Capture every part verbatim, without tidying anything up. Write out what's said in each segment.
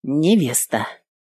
Невеста.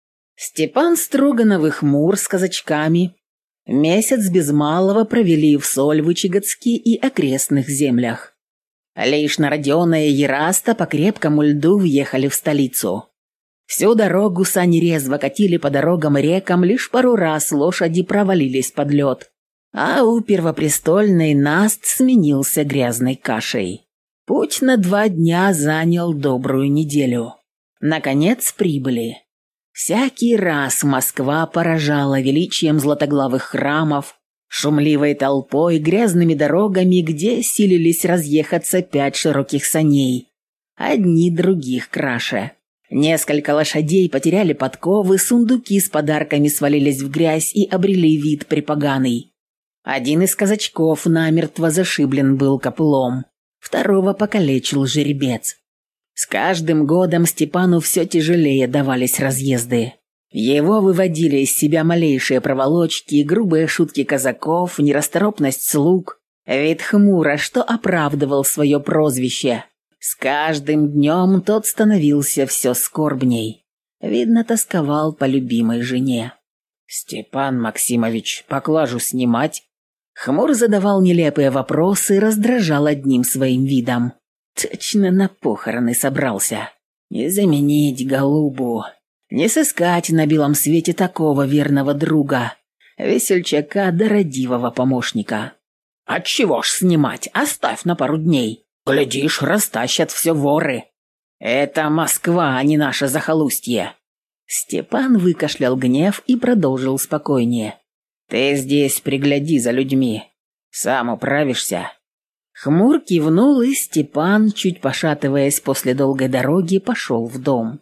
Степан Строганов и Хмур с казачками месяц без малого провели в Сольвычегодске и окрестных землях. Лишь на Родиона и Ераста по крепкому льду въехали в столицу. Всю дорогу сани резво катили по дорогам и рекам, лишь пару раз лошади провалились под лед, а у Первопрестольной наст сменился грязной кашей. Путь на два дня занял добрую неделю. Наконец прибыли. Всякий раз Москва поражала величием златоглавых храмов, шумливой толпой, грязными дорогами, где силились разъехаться пять широких саней, одни других краше. Несколько лошадей потеряли подковы, сундуки с подарками свалились в грязь и обрели вид припоганый. Один из казачков намертво зашиблен был копылом, второго покалечил жеребец. С каждым годом Степану все тяжелее давались разъезды. Его выводили из себя малейшие проволочки, грубые шутки казаков, нерасторопность слуг, вид Хмура, что оправдывал свое прозвище. С каждым днем тот становился все скорбней. Видно, тосковал по любимой жене. «Степан Максимович, поклажу снимать?» Хмур задавал нелепые вопросы и раздражал одним своим видом. Точно на похороны собрался. Не заменить голубу. Не сыскать на белом свете такого верного друга, весельчака да родивого помощника. Отчего ж снимать? Оставь на пару дней. Глядишь, растащат все воры. Это Москва, а не наше захолустье. Степан выкашлял гнев и продолжил спокойнее. Ты здесь пригляди за людьми. Сам управишься. Хмур кивнул, и Степан, чуть пошатываясь после долгой дороги, пошел в дом.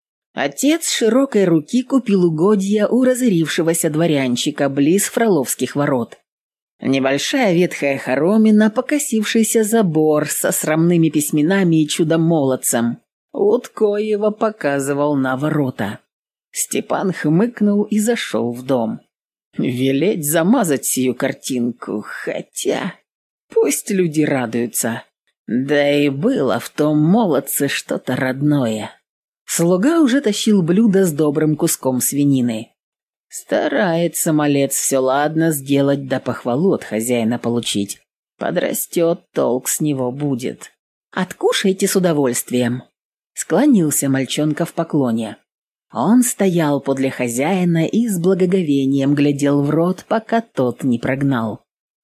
Отец широкой руки купил угодья у разорившегося дворянчика близ Фроловских ворот. Небольшая ветхая хоромина, покосившийся забор со срамными письменами и чудом-молодцем. Уткоева показывал на ворота. Степан хмыкнул и зашел в дом. Велеть замазать сию картинку, хотя... Пусть люди радуются. Да и было в том молодце что-то родное. Слуга уже тащил блюдо с добрым куском свинины. Старается малец все ладно сделать, да похвалу от хозяина получить. Подрастет, толк с него будет. «Откушайте с удовольствием», — склонился мальчонка в поклоне. Он стоял подле хозяина и с благоговением глядел в рот, пока тот не прогнал.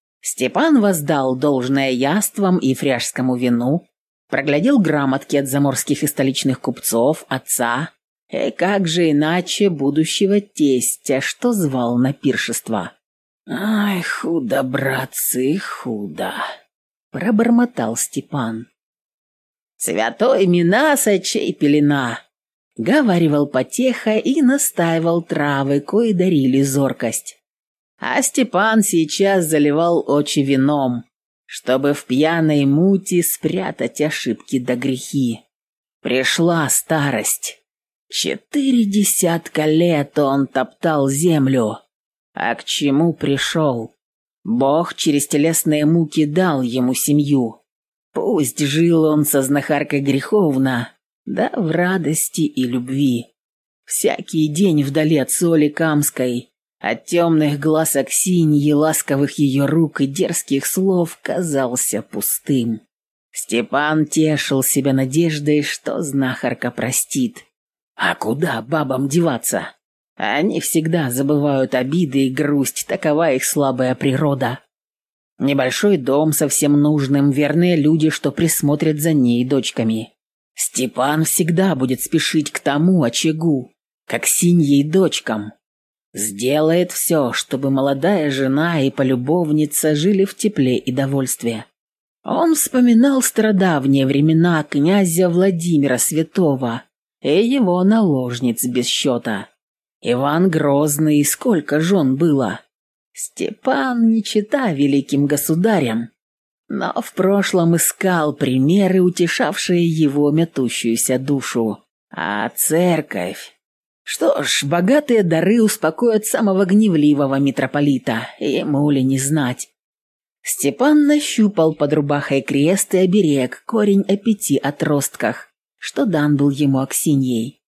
Степан воздал должное яствам и фряжскому вину, проглядел грамотки от заморских и столичных купцов, отца, и как же иначе будущего тестя, что звал на пиршество. «Ай, худо, братцы, худо!» — пробормотал Степан. «Святой Минас, очей пелена!» — говаривал потеха и настаивал травы, кои дарили зоркость. А Степан сейчас заливал очи вином, чтобы в пьяной мути спрятать ошибки да грехи. Пришла старость. Четыре десятка лет он топтал землю. А к чему пришел? Бог через телесные муки дал ему семью. Пусть жил он со знахаркой греховно, да в радости и любви. Всякий день вдали от соли камской, от темных глаз Аксиньи, ласковых ее рук и дерзких слов казался пустым. Степан тешил себя надеждой, что знахарка простит. А куда бабам деваться? Они всегда забывают обиды и грусть, такова их слабая природа. Небольшой дом со всем нужным, верные люди, что присмотрят за ней дочками. Степан всегда будет спешить к тому очагу, к Аксинье и дочкам. Сделает все, чтобы молодая жена и полюбовница жили в тепле и довольстве. Он вспоминал стародавние времена князя Владимира Святого и его наложниц без счета. Иван Грозный, сколько жен было. Степан не чета великим государям, но в прошлом искал примеры, утешавшие его метущуюся душу. А церковь... Что ж, богатые дары успокоят самого гневливого митрополита, ему ли не знать. Степан нащупал под рубахой крест и оберег, корень о пяти отростках, что дан был ему Аксиньей.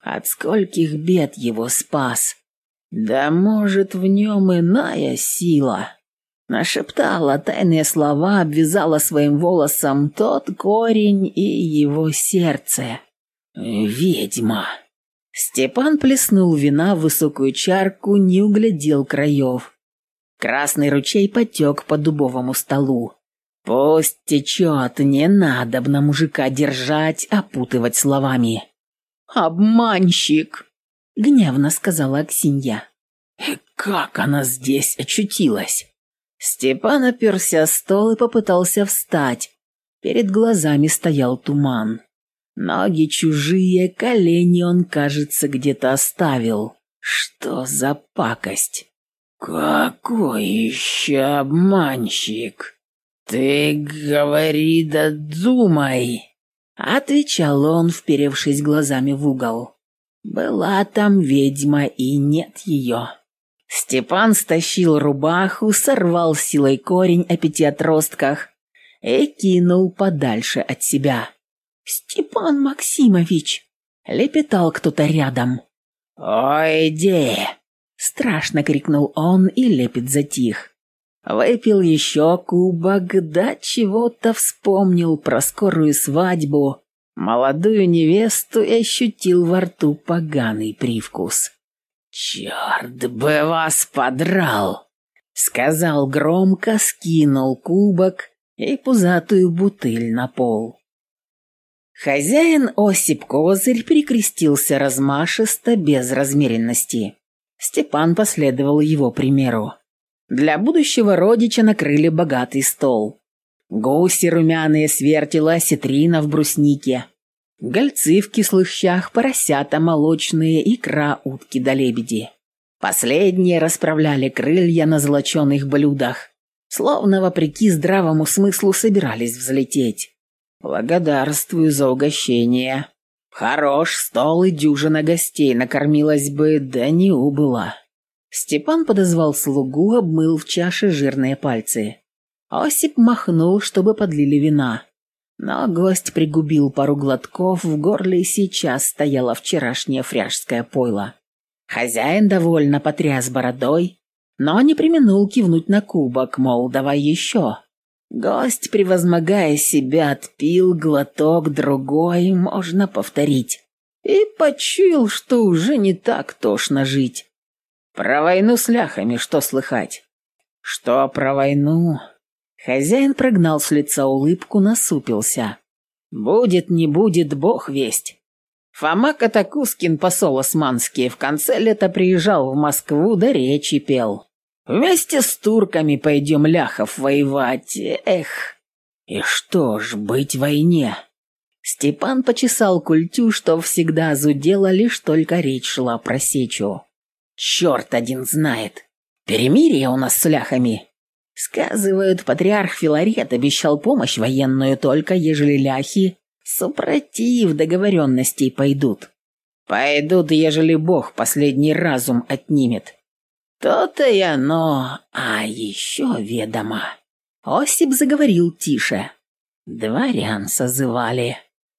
От скольких бед его спас. Да может, в нем иная сила. Нашептала тайные слова, обвязала своим волосом тот корень и его сердце. Ведьма. Степан плеснул вина в высокую чарку, не углядел краев. Красный ручей потек по дубовому столу. Пусть течет, не надобно мужика держать, опутывать словами. «Обманщик!» — гневно сказала Аксинья. «И как она здесь очутилась?» Степан оперся о стол и попытался встать. Перед глазами стоял туман. Ноги чужие, колени он, кажется, где-то оставил. Что за пакость? «Какой еще обманщик? Ты говори да думай!» Отвечал он, вперевшись глазами в угол. Была там ведьма и нет ее. Степан стащил рубаху, сорвал силой корень о пяти отростках и кинул подальше от себя. «Степан Максимович!» — лепетал кто-то рядом. «Ой, иди!» — страшно крикнул он, и лепет затих. Выпил еще кубок, да чего-то вспомнил про скорую свадьбу, молодую невесту и ощутил во рту поганый привкус. «Черт бы вас подрал!» — сказал громко, скинул кубок и пузатую бутыль на пол. Хозяин Осип Козырь перекрестился размашисто, без размеренности. Степан последовал его примеру. Для будущего родича накрыли богатый стол. Гуси румяные с вертела, осетрина в бруснике. Гольцы в кислых щах, поросята молочные, икра, утки да лебеди. Последние расправляли крылья на золоченых блюдах, словно вопреки здравому смыслу собирались взлететь. «Благодарствую за угощение. Хорош стол и дюжина гостей, накормилась бы, да не убыла». Степан подозвал слугу, обмыл в чаше жирные пальцы. Осип махнул, чтобы подлили вина. Но гость пригубил пару глотков, в горле сейчас стояло вчерашнее фряжское пойло. Хозяин довольно потряс бородой, но не преминул кивнуть на кубок, мол, давай еще. Гость, превозмогая себя, отпил глоток другой, можно повторить. И почуял, что уже не так тошно жить. «Про войну с ляхами что слыхать?» «Что про войну?» Хозяин прогнал с лица улыбку, насупился. «Будет, не будет, бог весть. Фома Катакускин, посол османский, в конце лета приезжал в Москву, да речи пел. Вместе с турками пойдем ляхов воевать, эх! И что ж, быть в войне?» Степан почесал культю, что всегда зудела, лишь только речь шла про сечу. «Черт один знает. Перемирие у нас с ляхами. Сказывают, патриарх Филарет обещал помощь военную, только ежели ляхи супротив договоренностей пойдут. Пойдут, ежели Бог последний разум отнимет. То-то и оно, а еще ведомо». Осип заговорил тише. «Дворян созывали.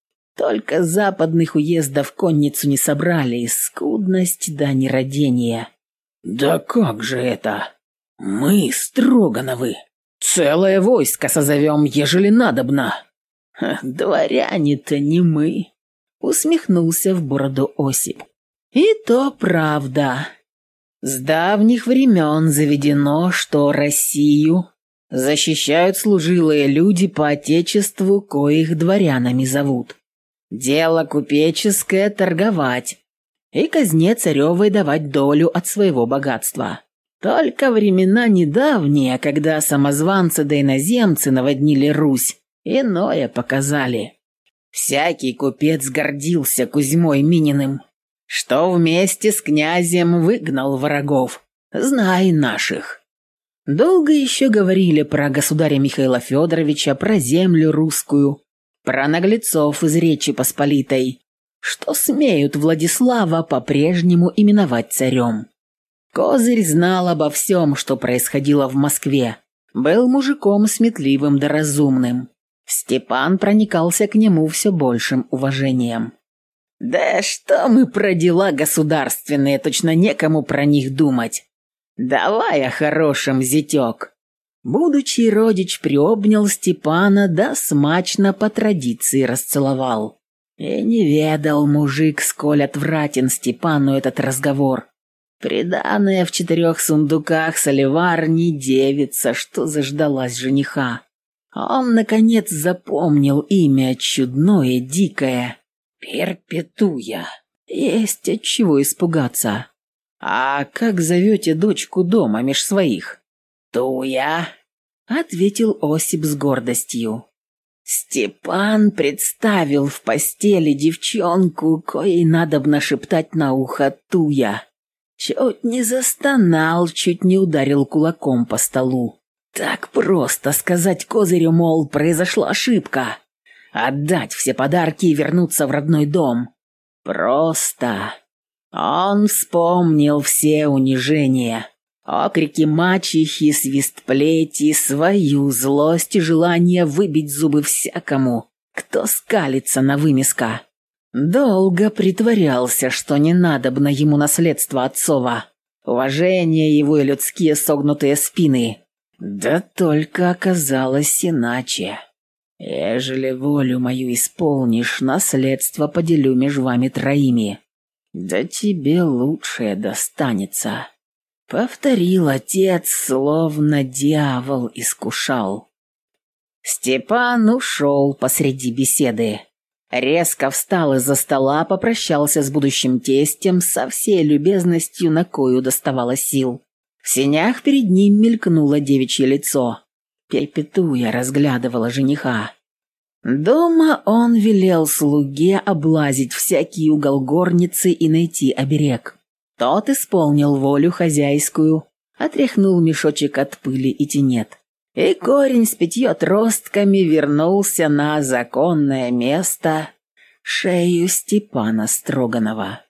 Только западных уездов конницу не собрали, скудность да нерадение». «Да как же это? Мы, Строгановы, целое войско созовем, ежели надобно». «Дворяне-то не мы», — усмехнулся в бороду Осип. «И то правда. С давних времен заведено, что Россию защищают служилые люди по отечеству, коих дворянами зовут. Дело купеческое — торговать, и казне царевой давать долю от своего богатства. Только времена недавние, когда самозванцы да иноземцы наводнили Русь, иное показали. Всякий купец гордился Кузьмой Мининым, что вместе с князем выгнал врагов, знай наших. Долго еще говорили про государя Михаила Федоровича, про землю русскую, про наглецов из Речи Посполитой, что смеют Владислава по-прежнему именовать царем. Козырь знал обо всем, что происходило в Москве, был мужиком сметливым да разумным. Степан проникался к нему все большим уважением. Да что мы про дела государственные, точно некому про них думать. Давай о хорошем, зятек. Будучи родич приобнял Степана, да смачно по традиции расцеловал. И не ведал мужик, сколь отвратен Степану этот разговор. Приданая в четырех сундуках соливар не девица, что заждалась жениха. Он, наконец, запомнил имя чудное, дикое. Перпетуя. Есть от чего испугаться. А как зовете дочку дома меж своих? Туя, ответил Осип с гордостью. Степан представил в постели девчонку, коей надобно шептать на ухо Туя. Чуть не застонал, чуть не ударил кулаком по столу. Так просто сказать козырю, мол, произошла ошибка. Отдать все подарки и вернуться в родной дом. Просто. Он вспомнил все унижения. Окрики мачехи, свист плети, свою злость и желание выбить зубы всякому, кто скалится на вымеска. Долго притворялся, что не надобно ему наследство отцова, уважение его и людские согнутые спины. Да только оказалось иначе. Ежели волю мою исполнишь, наследство поделю меж вами троими. Да тебе лучшее достанется. Повторил отец, словно дьявол искушал. Степан ушел посреди беседы. Резко встал из-за стола, попрощался с будущим тестем со всей любезностью, на кою доставало сил. В сенях перед ним мелькнуло девичье лицо. Перпетуя разглядывала жениха. Дома он велел слуге облазить всякий угол горницы и найти оберег. Тот исполнил волю хозяйскую, отряхнул мешочек от пыли и тенет. И корень с пятью отростками вернулся на законное место, шею Степана Строганова.